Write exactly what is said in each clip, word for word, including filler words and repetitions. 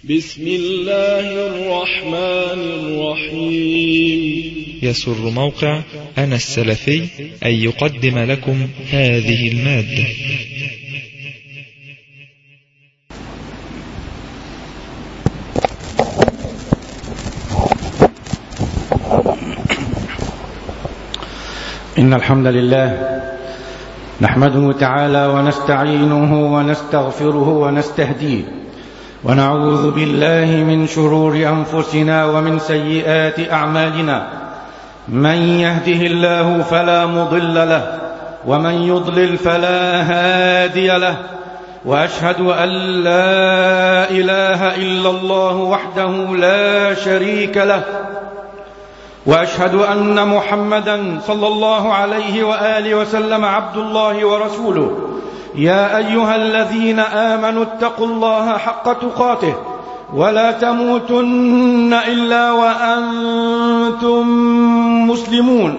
بسم الله الرحمن الرحيم. يسر موقع أنا السلفي أن يقدم لكم هذه المادة. إن الحمد لله نحمده تعالى ونستعينه ونستغفره ونستهديه، ونعوذ بالله من شرور أنفسنا ومن سيئات أعمالنا. من يهده الله فلا مضل له، ومن يضلل فلا هادي له، وأشهد أن لا إله إلا الله وحده لا شريك له، وأشهد أن محمدا صلى الله عليه وآله وسلم عبد الله ورسوله. يا أيها الذين آمنوا اتقوا الله حق تقاته ولا تموتن إلا وأنتم مسلمون.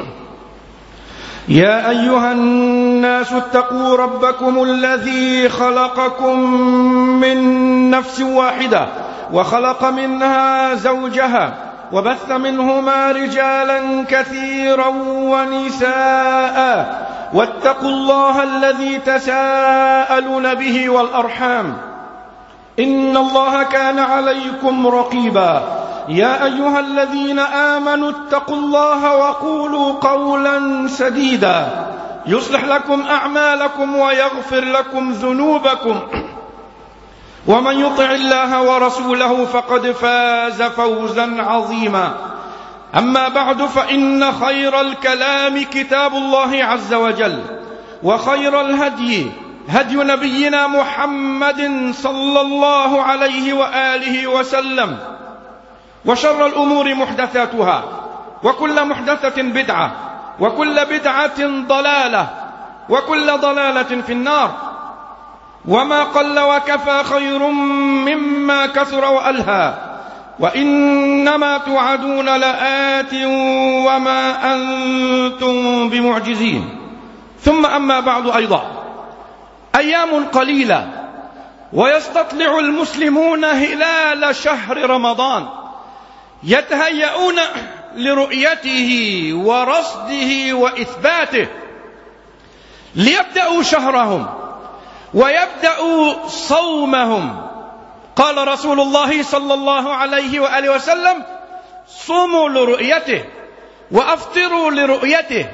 يا أيها الناس اتقوا ربكم الذي خلقكم من نفس واحدة وخلق منها زوجها وبث منهما رجالا كثيرا ونساء، واتقوا الله الذي تساءلون به والأرحام، إن الله كان عليكم رقيبا. يا أيها الذين آمنوا اتقوا الله وقولوا قولا سديدا يصلح لكم أعمالكم ويغفر لكم ذنوبكم، ومن يطع الله ورسوله فقد فاز فوزا عظيما. أما بعد، فإن خير الكلام كتاب الله عز وجل، وخير الهدي هدي نبينا محمد صلى الله عليه وآله وسلم، وشر الأمور محدثاتها، وكل محدثة بدعة، وكل بدعة ضلالة، وكل ضلالة في النار. وما قل وكفى خير مما كثر وألهى، وإنما توعدون لآت وما أنتم بمعجزين. ثم أما بعد، أيضا أيام قليلة ويستطلع المسلمون هلال شهر رمضان، يتهيئون لرؤيته ورصده وإثباته، ليبدأوا شهرهم ويبدأوا صومهم. قال رسول الله صلى الله عليه وآله وسلم: صوموا لرؤيته وأفطروا لرؤيته،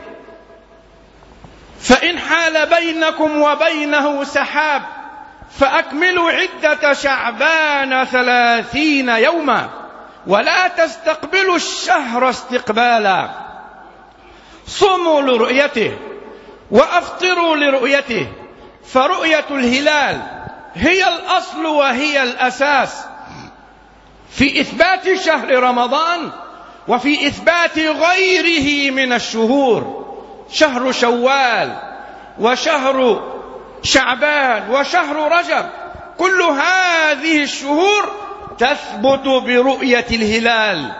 فإن حال بينكم وبينه سحاب فأكملوا عدة شعبان ثلاثين يوما، ولا تستقبلوا الشهر استقبالا. صوموا لرؤيته وأفطروا لرؤيته، فرؤية الهلال هي الأصل وهي الأساس في إثبات شهر رمضان وفي إثبات غيره من الشهور، شهر شوال وشهر شعبان وشهر رجب. كل هذه الشهور تثبت برؤية الهلال،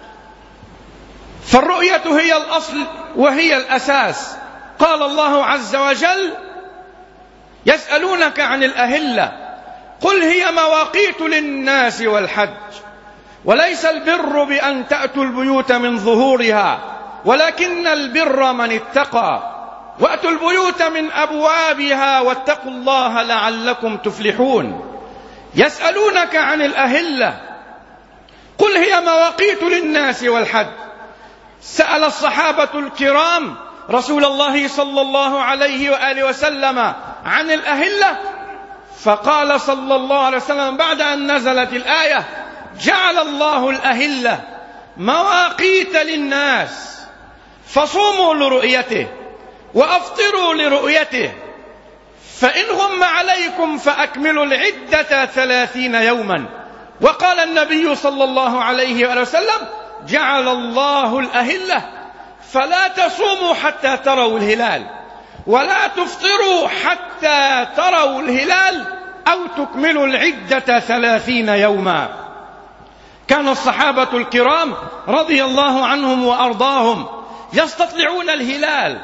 فالرؤية هي الأصل وهي الأساس. قال الله عز وجل: يسألونك عن الأهلة قل هي مواقيت للناس والحج، وليس البر بأن تأتوا البيوت من ظهورها، ولكن البر من اتقى، وأتوا البيوت من أبوابها، واتقوا الله لعلكم تفلحون. يسألونك عن الأهلة قل هي مواقيت للناس والحج. سأل الصحابة الكرام رسول الله صلى الله عليه وآله وسلم عن الأهلة، فقال صلى الله عليه وسلم بعد أن نزلت الآية: جعل الله الأهلة مواقيت للناس، فصوموا لرؤيته وأفطروا لرؤيته، فإن غم عليكم فأكملوا العدة ثلاثين يوما. وقال النبي صلى الله عليه وآله وسلم: جعل الله الأهلة فلا تصوموا حتى تروا الهلال، ولا تفطروا حتى تروا الهلال، أو تكملوا العدة ثلاثين يوما. كان الصحابة الكرام رضي الله عنهم وأرضاهم يستطلعون الهلال،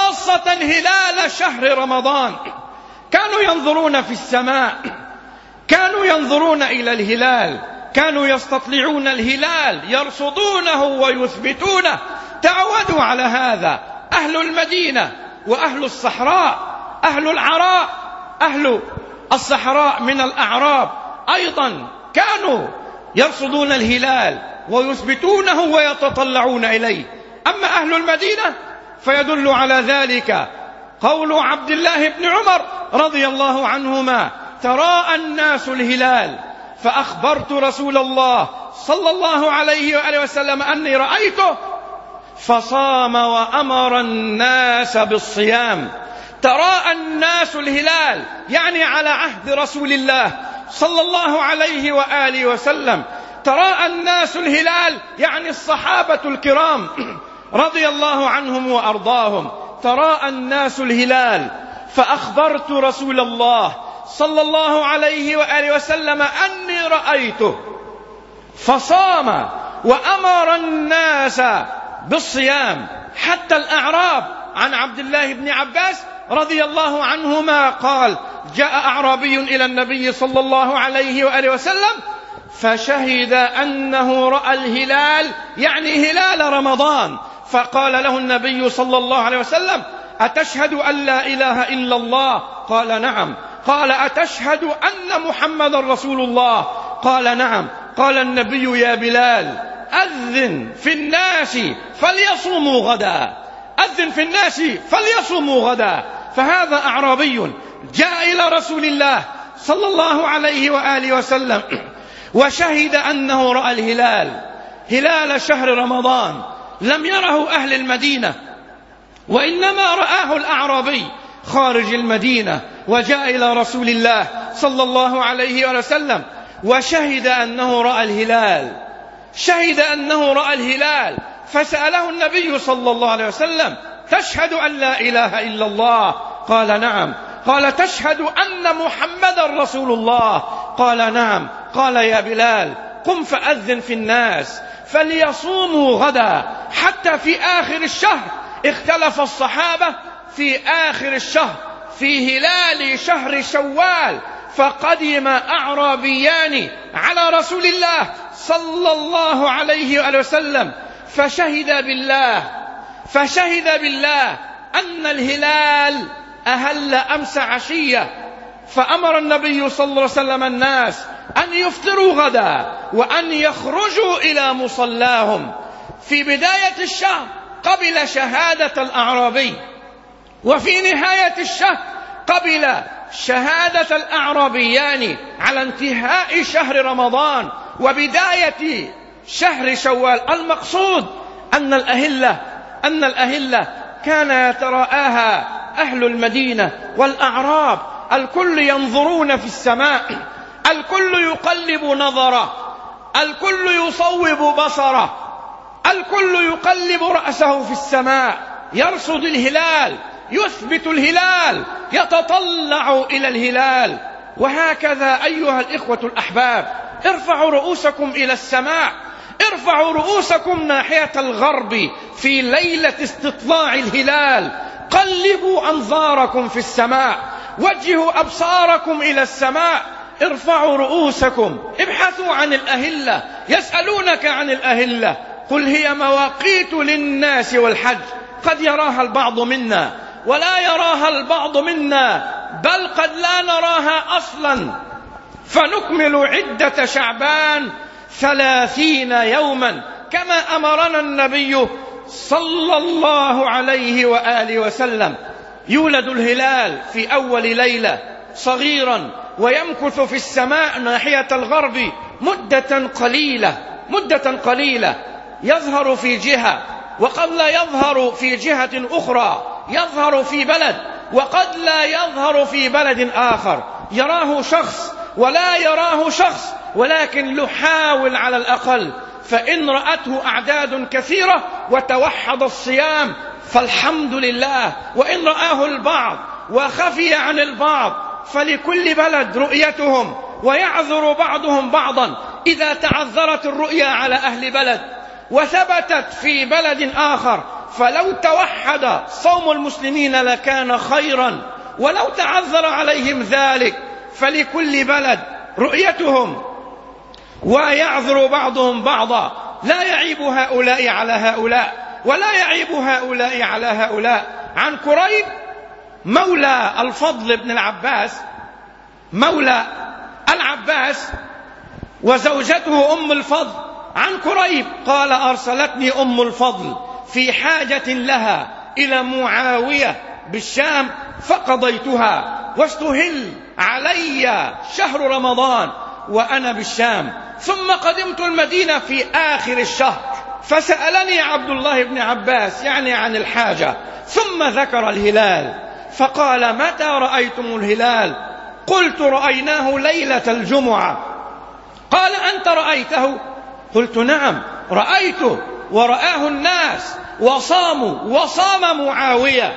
خاصة هلال شهر رمضان. كانوا ينظرون في السماء كانوا ينظرون إلى الهلال، كانوا يستطلعون الهلال، يرصدونه ويثبتونه. تعودوا على هذا أهل المدينة وأهل الصحراء، أهل العراء، أهل الصحراء من الأعراب أيضا كانوا يرصدون الهلال ويثبتونه ويتطلعون إليه. أما أهل المدينة فيدل على ذلك قول عبد الله بن عمر رضي الله عنهما: تراءى الناس الهلال فأخبرت رسول الله صلى الله عليه وآله وسلم أني رأيته فصام وأمر الناس بالصيام. تراءى الناس الهلال يعني على عهد رسول الله صلى الله عليه وآله وسلم. تراءى الناس الهلال يعني الصحابة الكرام رضي الله عنهم وأرضاهم. تراءى الناس الهلال فأخبرت رسول الله صلى الله عليه وآله وسلم أني رأيته فصام وأمر الناس بالصيام. حتى الأعراب، عن عبد الله بن عباس رضي الله عنهما قال: جاء أعرابي إلى النبي صلى الله عليه وآله وسلم فشهد أنه رأى الهلال يعني هلال رمضان، فقال له النبي صلى الله عليه وسلم: أتشهد أن لا إله إلا الله؟ قال: نعم. قال: أتشهد أن محمد رسول الله؟ قال: نعم. قال النبي: يا بلال أذن في الناس فليصوموا غدا، أذن في الناس فليصوموا غدا. فهذا أعرابي جاء إلى رسول الله صلى الله عليه وآله وسلم وشهد أنه رأى الهلال، هلال شهر رمضان، لم يره أهل المدينة، وإنما رآه الأعرابي خارج المدينة، وجاء إلى رسول الله صلى الله عليه وسلم وشهد أنه رأى الهلال، شهد أنه رأى الهلال. فسأله النبي صلى الله عليه وسلم: تشهد أن لا إله إلا الله؟ قال: نعم. قال: تشهد أن محمد رسول الله؟ قال: نعم. قال: يا بلال قم فأذن في الناس فليصوموا غدا. حتى في آخر الشهر اختلف الصحابة في آخر الشهر في هلال شهر شوال، فقدم أعرابيان على رسول الله صلى الله عليه وآله وسلم فشهد بالله فشهد بالله أن الهلال أهل أمس عشية، فأمر النبي صلى الله عليه وسلم الناس أن يفطروا غدا وأن يخرجوا إلى مصلاهم. في بداية الشهر قبل شهادة الأعرابي، وفي نهاية الشهر قبل شهادة الأعرابيان على انتهاء شهر رمضان وبداية شهر شوال. المقصود أن الأهلة أن الأهلة كان يتراءاها أهل المدينة والأعراب، الكل ينظرون في السماء، الكل يقلب نظره، الكل يصوب بصره، الكل يقلب رأسه في السماء، يرصد الهلال، يثبت الهلال، يتطلع إلى الهلال. وهكذا أيها الإخوة الأحباب، ارفعوا رؤوسكم إلى السماء، ارفعوا رؤوسكم ناحية الغرب في ليلة استطلاع الهلال، قلبوا أنظاركم في السماء، وجهوا أبصاركم إلى السماء، ارفعوا رؤوسكم، ابحثوا عن الأهلة. يسألونك عن الأهلة، قل هي مواقيت للناس والحج. قد يراها البعض منا ولا يراها البعض منا، بل قد لا نراها أصلا، فنكمل عدة شعبان ثلاثين يوما كما أمرنا النبي صلى الله عليه وآله وسلم. يولد الهلال في أول ليلة صغيرا ويمكث في السماء ناحية الغرب مدة قليلة مدة قليلة يظهر في جهة وقد لا يظهر في جهة أخرى، يظهر في بلد وقد لا يظهر في بلد آخر، يراه شخص ولا يراه شخص، ولكن نحاول على الأقل، فإن رأته أعداد كثيرة وتوحد الصيام فالحمد لله، وإن رآه البعض وخفي عن البعض فلكل بلد رؤيتهم ويعذر بعضهم بعضا. إذا تعذرت الرؤيا على أهل بلد وثبتت في بلد آخر فلو توحد صوم المسلمين لكان خيرا، ولو تعذر عليهم ذلك فلكل بلد رؤيتهم ويعذر بعضهم بعضا، لا يعيب هؤلاء على هؤلاء ولا يعيب هؤلاء على هؤلاء. عن كريب مولى الفضل بن العباس، مولى العباس وزوجته أم الفضل، عن كريب قال: أرسلتني أم الفضل في حاجة لها إلى معاوية بالشام فقضيتها، واستهل علي شهر رمضان وأنا بالشام، ثم قدمت المدينة في آخر الشهر، فسألني عبد الله بن عباس يعني عن الحاجة، ثم ذكر الهلال فقال: متى رأيتم الهلال؟ قلت: رأيناه ليلة الجمعة. قال: أنت رأيته؟ قلت: نعم رأيته ورآه الناس وصاموا وصام معاوية.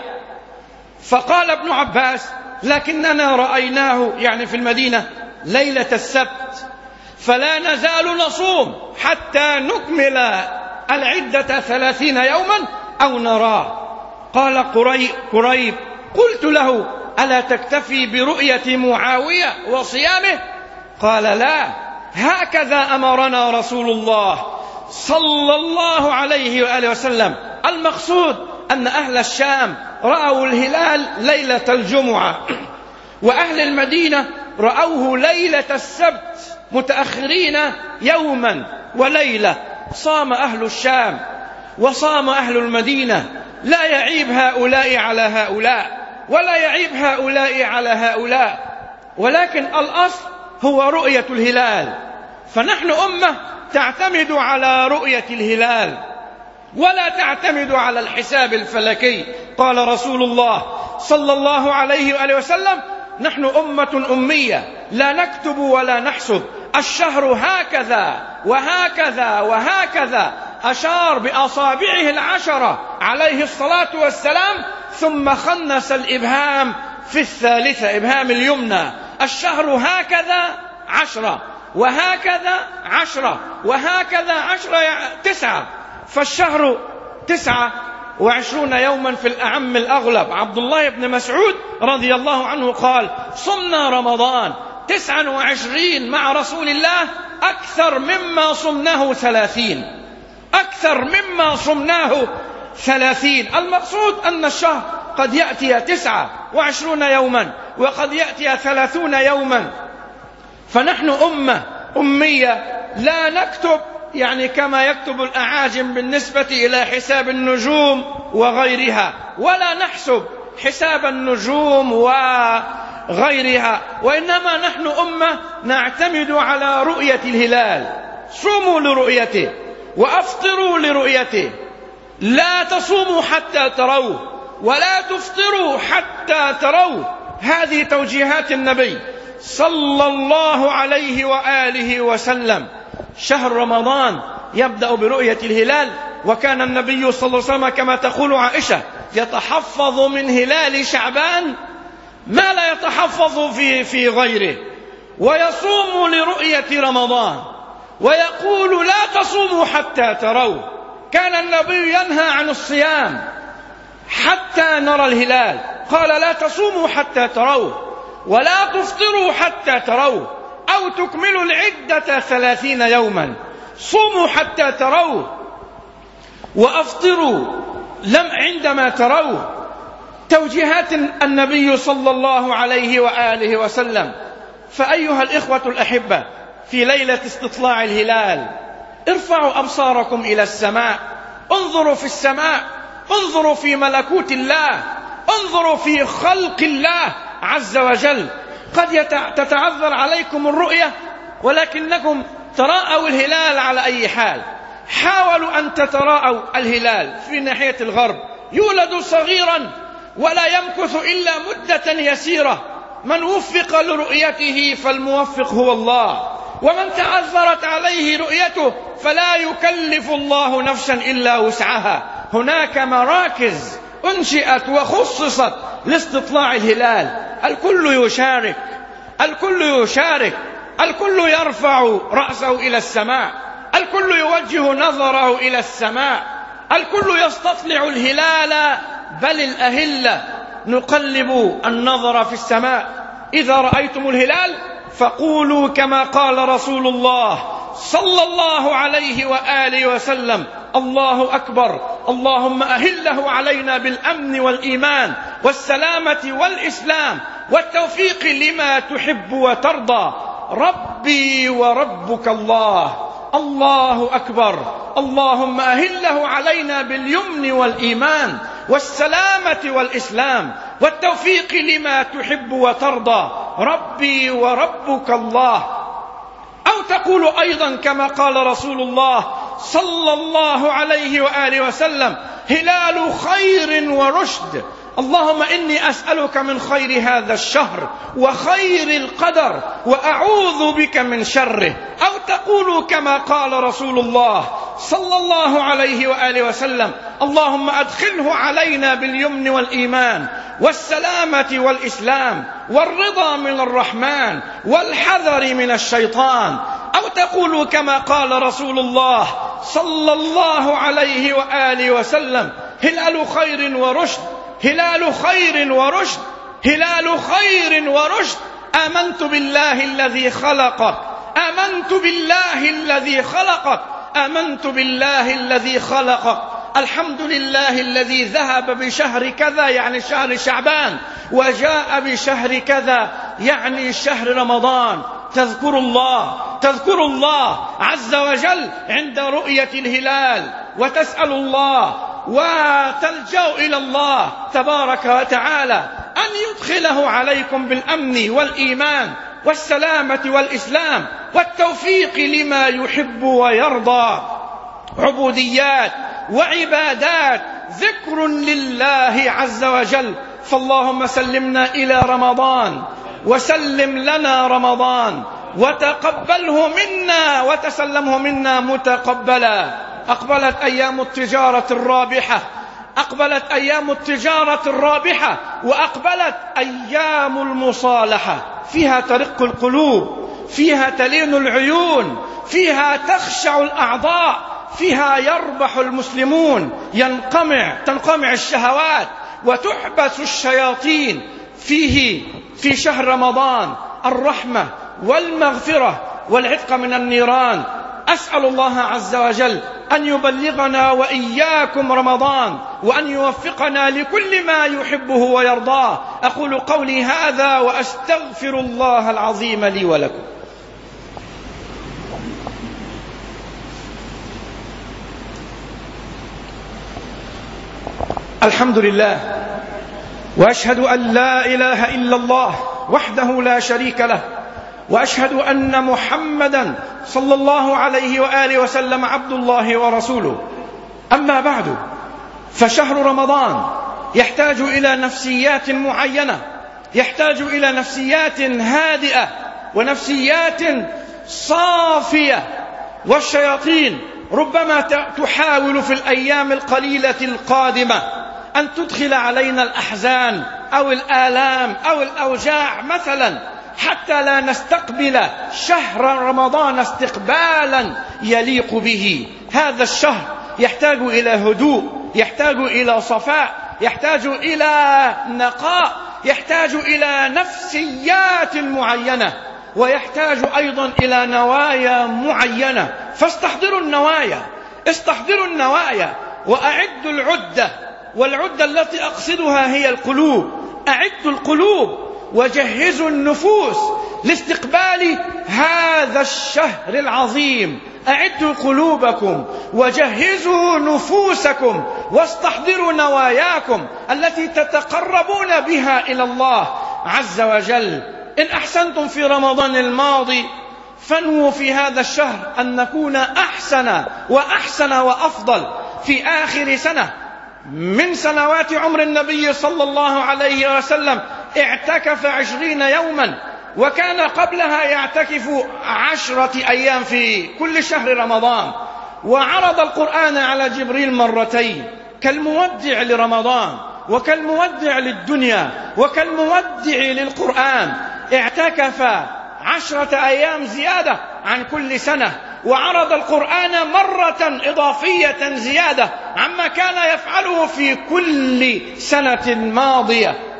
فقال ابن عباس: لكننا رأيناه يعني في المدينة ليلة السبت، فلا نزال نصوم حتى نكمل العدة ثلاثين يوما أو نراه. قال كريب: قلت له: ألا تكتفي برؤية معاوية وصيامه؟ قال: لا، هكذا أمرنا رسول الله صلى الله عليه وآله وسلم. المقصود أن أهل الشام رأوا الهلال ليلة الجمعة، وأهل المدينة رأوه ليلة السبت متأخرين يوما وليلة. صام أهل الشام وصام أهل المدينة، لا يعيب هؤلاء على هؤلاء ولا يعيب هؤلاء على هؤلاء، ولكن الأصل هو رؤية الهلال. فنحن أمة تعتمد على رؤية الهلال ولا تعتمد على الحساب الفلكي. قال رسول الله صلى الله عليه وآله وسلم: نحن أمة أمية لا نكتب ولا نحسب، الشهر هكذا وهكذا وهكذا. أشار بأصابعه العشرة عليه الصلاة والسلام، ثم خنس الإبهام في الثالثة، إبهام اليمنى. الشهر هكذا عشرة وهكذا عشرة وهكذا عشرة، تسعة، فالشهر تسعة وعشرون يوما في الأعم الأغلب. عبد الله بن مسعود رضي الله عنه قال: صمنا رمضان تسعا وعشرين مع رسول الله أكثر مما صمناه ثلاثين، أكثر مما صمناه ثلاثين. المقصود أن الشهر قد يأتي تسعة وعشرون يوما وقد يأتي ثلاثون يوما. فنحن أمة أمية لا نكتب يعني كما يكتب الأعاجم بالنسبة إلى حساب النجوم وغيرها، ولا نحسب حساب النجوم وغيرها، وإنما نحن أمة نعتمد على رؤية الهلال. صوموا لرؤيته وأفطروا لرؤيته، لا تصوموا حتى تروه ولا تفطروا حتى تروه. هذه توجيهات النبي صلى الله عليه وآله وسلم. شهر رمضان يبدأ برؤية الهلال، وكان النبي صلى الله عليه وسلم كما تقول عائشة يتحفظ من هلال شعبان ما لا يتحفظ في, في غيره، ويصوم لرؤية رمضان ويقول: لا تصوموا حتى تروا. كان النبي ينهى عن الصيام حتى نرى الهلال، قال: لا تصوموا حتى تروا ولا تفطروا حتى تروا أو تكملوا العدة ثلاثين يوما. صوموا حتى تروا وأفطروا لم عندما تروا. توجيهات النبي صلى الله عليه وآله وسلم. فأيها الإخوة الأحبة، في ليلة استطلاع الهلال ارفعوا أبصاركم إلى السماء، انظروا في السماء، انظروا في ملكوت الله، انظروا في خلق الله عز وجل. قد تتعذر عليكم الرؤية، ولكنكم تراءوا الهلال على أي حال. حاولوا أن تتراءوا الهلال في ناحية الغرب، يولد صغيرا ولا يمكث إلا مدة يسيرة. من وفق لرؤيته فالموفق هو الله، ومن تعذرت عليه رؤيته فلا يكلف الله نفسا إلا وسعها. هناك مراكز أنشئت وخصصت لاستطلاع الهلال، الكل يشارك، الكل يشارك، الكل يرفع رأسه إلى السماء، الكل يوجه نظره إلى السماء، الكل يستطلع الهلال، بل الأهلة نقلب النظر في السماء. إذا رأيتم الهلال فقولوا كما قال رسول الله صلى الله عليه وآله وسلم: الله أكبر، اللهم أهله علينا بالأمن والإيمان والسلامة والإسلام والتوفيق لما تحب وترضى، ربي وربك الله. الله أكبر، اللهم أهله علينا باليمن والإيمان والسلامة والإسلام والتوفيق لما تحب وترضى، ربي وربك الله. أو تقول أيضا كما قال رسول الله صلى الله عليه وآله وسلم: هلال خير ورشد، اللهم إني أسألك من خير هذا الشهر وخير القدر وأعوذ بك من شره. أو تقول كما قال رسول الله صلى الله عليه وآله وسلم: اللهم أدخله علينا باليمن والإيمان والسلامة والإسلام والرضا من الرحمن والحذر من الشيطان. أو تقول كما قال رسول الله صلى الله عليه وآله وسلم: هلال خير ورشد، هلال خير ورشد، هلال خير ورشد، آمنت بالله الذي خلقك، آمنت بالله الذي خلقك، آمنت بالله الذي خلقك، الحمد لله الذي ذهب بشهر كذا يعني شهر شعبان وجاء بشهر كذا يعني شهر رمضان. تذكر الله تذكر الله عز وجل عند رؤية الهلال، وتسأل الله وتلجأ إلى الله تبارك وتعالى أن يدخله عليكم بالأمن والإيمان والسلامة والإسلام والتوفيق لما يحب ويرضى. عبوديات وعبادات، ذكر لله عز وجل. فاللهم سلمنا إلى رمضان وسلم لنا رمضان، وتقبله منا وتسلمه منا متقبلا. أقبلت أيام التجارة الرابحة، أقبلت أيام التجارة الرابحة، وأقبلت أيام المصالحة، فيها ترق القلوب، فيها تلين العيون، فيها تخشع الأعضاء، فيها يربح المسلمون، ينقمع تنقمع الشهوات وتحبس الشياطين. فيه في شهر رمضان الرحمة والمغفرة والعتق من النيران. أسأل الله عز وجل أن يبلغنا وإياكم رمضان، وأن يوفقنا لكل ما يحبه ويرضاه. أقول قولي هذا وأستغفر الله العظيم لي ولكم. الحمد لله، وأشهد أن لا إله إلا الله وحده لا شريك له، وأشهد أن محمدا صلى الله عليه وآله وسلم عبد الله ورسوله. أما بعد، فشهر رمضان يحتاج إلى نفسيات معينة، يحتاج إلى نفسيات هادئة ونفسيات صافية. والشياطين ربما تحاول في الأيام القليلة القادمة أن تدخل علينا الأحزان أو الآلام أو الأوجاع مثلا، حتى لا نستقبل شهر رمضان استقبالا يليق به. هذا الشهر يحتاج إلى هدوء، يحتاج إلى صفاء، يحتاج إلى نقاء، يحتاج إلى نفسيات معينة، ويحتاج أيضا إلى نوايا معينة. فاستحضروا النوايا، استحضروا النوايا وأعدوا العدة، والعدة التي أقصدها هي القلوب. أعدوا القلوب وجهزوا النفوس لاستقبال هذا الشهر العظيم. أعدوا قلوبكم وجهزوا نفوسكم واستحضروا نواياكم التي تتقربون بها إلى الله عز وجل. إن أحسنتم في رمضان الماضي فانووا في هذا الشهر أن نكون أحسن وأحسن وأفضل في آخر سنة من سنوات عمر النبي صلى الله عليه وسلم. اعتكف عشرين يوما، وكان قبلها يعتكف عشرة أيام في كل شهر رمضان، وعرض القرآن على جبريل مرتين كالمودع لرمضان وكالمودع للدنيا وكالمودع للقرآن. اعتكف عشرة أيام زيادة عن كل سنة، وعرض القرآن مرة إضافية زيادة عما كان يفعله في كل سنة ماضية.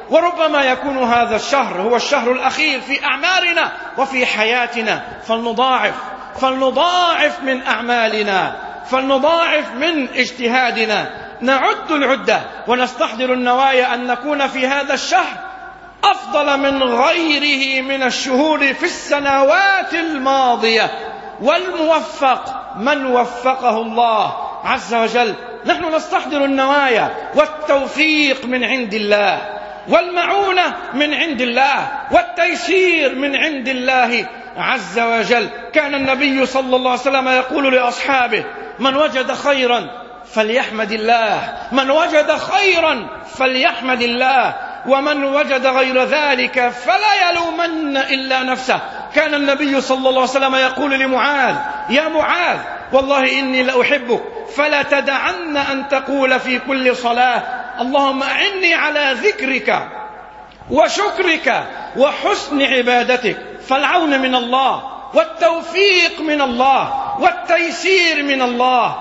وربما يكون هذا الشهر هو الشهر الأخير في أعمارنا وفي حياتنا، فلنضاعف فلنضاعف من أعمالنا، فلنضاعف من اجتهادنا، نعد العدة ونستحضر النوايا أن نكون في هذا الشهر أفضل من غيره من الشهور في السنوات الماضية. والموفق من وفقه الله عز وجل. نحن نستحضر النوايا، والتوفيق من عند الله، والمعونة من عند الله، والتيسير من عند الله عز وجل. كان النبي صلى الله عليه وسلم يقول لأصحابه: من وجد خيرا فليحمد الله، من وجد خيرا فليحمد الله، ومن وجد غير ذلك فلا يلومن إلا نفسه. كان النبي صلى الله عليه وسلم يقول لمعاذ: يا معاذ والله إني لأحبك فلا تدعن أن تقول في كل صلاة اللهم أعني على ذكرك وشكرك وحسن عبادتك. فالعون من الله، والتوفيق من الله، والتيسير من الله.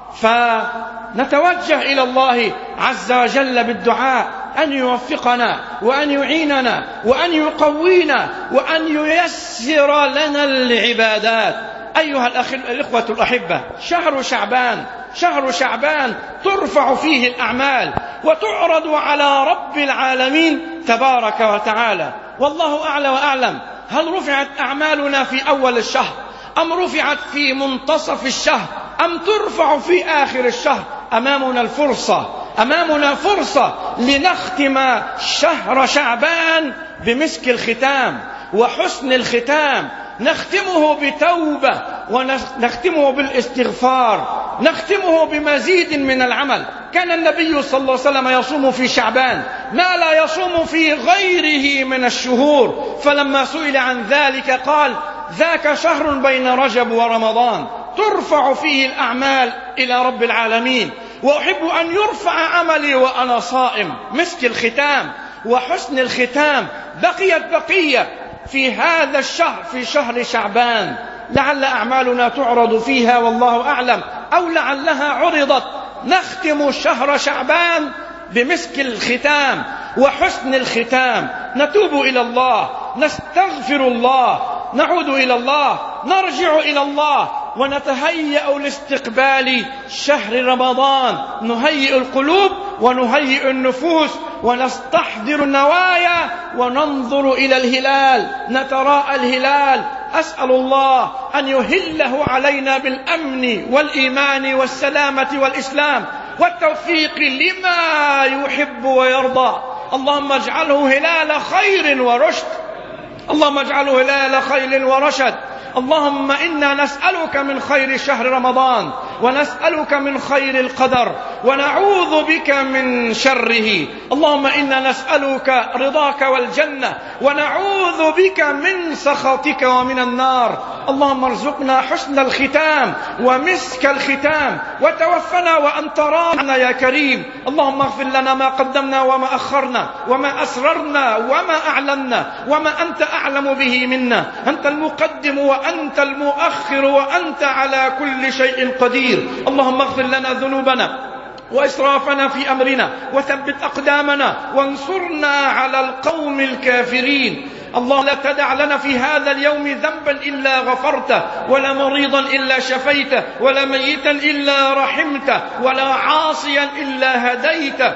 فنتوجه إلى الله عز وجل بالدعاء أن يوفقنا وأن يعيننا وأن يقوينا وأن ييسر لنا العبادات. أيها الأخوة الأحبة، شهر شعبان شهر شعبان ترفع فيه الأعمال وتعرض على رب العالمين تبارك وتعالى. والله أعلى وأعلم، هل رفعت أعمالنا في أول الشهر أم رفعت في منتصف الشهر أم ترفع في آخر الشهر؟ أمامنا الفرصة أمامنا فرصة لنختم شهر شعبان بمسك الختام وحسن الختام، نختمه بتوبة ونختمه بالاستغفار، نختمه بمزيد من العمل. كان النبي صلى الله عليه وسلم يصوم في شعبان ما لا يصوم في غيره من الشهور، فلما سئل عن ذلك قال: ذاك شهر بين رجب ورمضان ترفع فيه الأعمال إلى رب العالمين، وأحب أن يرفع عملي وأنا صائم. مسك الختام وحسن الختام بقيت بقية في هذا الشهر، في شهر شعبان، لعل أعمالنا تعرض فيها والله أعلم، أو لعلها عرضت. نختم شهر شعبان بمسك الختام وحسن الختام، نتوب إلى الله، نستغفر الله، نعود إلى الله، نرجع إلى الله، ونتهيأ لاستقبال شهر رمضان. نهيئ القلوب ونهيئ النفوس ونستحضر النوايا وننظر إلى الهلال، نتراءى الهلال. أسأل الله أن يهله علينا بالأمن والإيمان والسلامة والإسلام والتوفيق لما يحب ويرضى. اللهم اجعله هلال خير ورشد، اللهم اجعله هلال خير ورشد. اللهم إنا نسألك من خير شهر رمضان، ونسألك من خير القدر، ونعوذ بك من شره. اللهم إنا نسألك رضاك والجنة، ونعوذ بك من سخطك ومن النار. اللهم ارزقنا حسن الختام ومسك الختام، وتوفنا وأنت راضنا يا كريم. اللهم اغفر لنا ما قدمنا وما أخرنا وما أسررنا وما أعلنا وما أنت أعلم به منا. أنت المقدم وأنت المؤخر وأنت على كل شيء قدير. اللهم اغفر لنا ذنوبنا وإسرافنا في أمرنا، وثبت أقدامنا، وانصرنا على القوم الكافرين. الله لا تدع لنا في هذا اليوم ذنبا إلا غفرته، ولا مريضا إلا شفيته، ولا ميتا إلا رحمته، ولا عاصيا إلا هديته،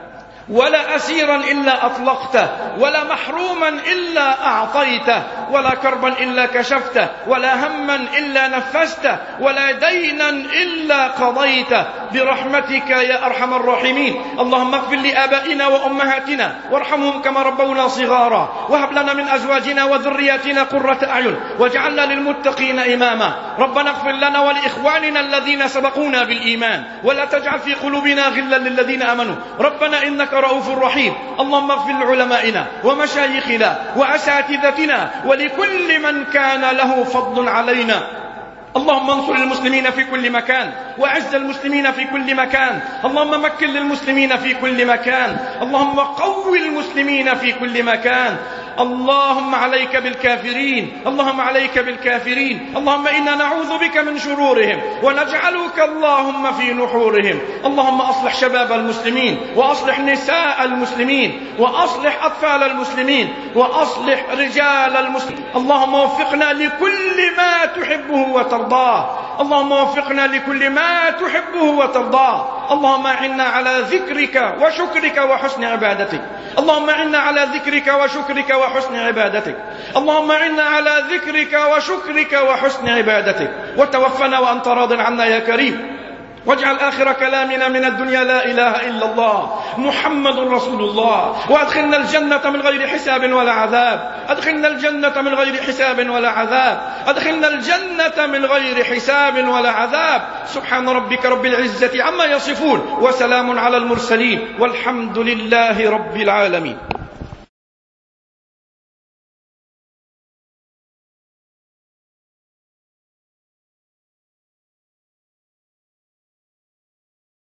ولا أسيرا إلا أطلقته، ولا محروما إلا أعطيته، ولا كربا إلا كشفته، ولا هما إلا نفسته، ولا دينا إلا قضيته، برحمتك يا أرحم الراحمين. اللهم اغفر لآبائنا وأمهاتنا وارحمهم كما ربونا صغارا، وهب لنا من أزواجنا وذرياتنا قرة أعين، واجعلنا للمتقين إماما. ربنا اغفر لنا ولإخواننا الذين سبقونا بالإيمان، ولا تجعل في قلوبنا غلا للذين آمنوا. ربنا إنك رؤوف رحيم. اللهم اغفر لعلمائنا ومشايخنا وأساتذتنا ولكل من كان له فضل علينا. اللهم انصر المسلمين في كل مكان، وأعز المسلمين في كل مكان. اللهم مكن للمسلمين في كل مكان. اللهم قوي المسلمين في كل مكان. اللهم عليك بالكافرين، اللهم عليك بالكافرين، اللهم إنا نعوذ بك من شرورهم ونجعلك اللهم في نحورهم. اللهم أصلح شباب المسلمين، وأصلح نساء المسلمين، وأصلح أطفال المسلمين، وأصلح رجال المسلمين. اللهم وفقنا لكل ما تحبه وترضاه، اللهم وفقنا لكل ما تحبه وترضاه. اللهم أعنا على ذكرك وشكرك وحسن عبادتك، اللهم أعنا على ذكرك وشكرك وحسن عبادتك، اللهم أعنا على ذكرك وشكرك وحسن عبادتك. وتوفنا وأنت راض عنا يا كريم، واجعل آخر كلامنا من الدنيا لا إله إلا الله محمد رسول الله. وأدخلنا الجنة من غير حساب ولا عذاب، أدخلنا الجنة من غير حساب ولا عذاب، أدخلنا الجنة من غير حساب ولا عذاب. سبحان ربك رب العزة عما يصفون، وسلام على المرسلين، والحمد لله رب العالمين.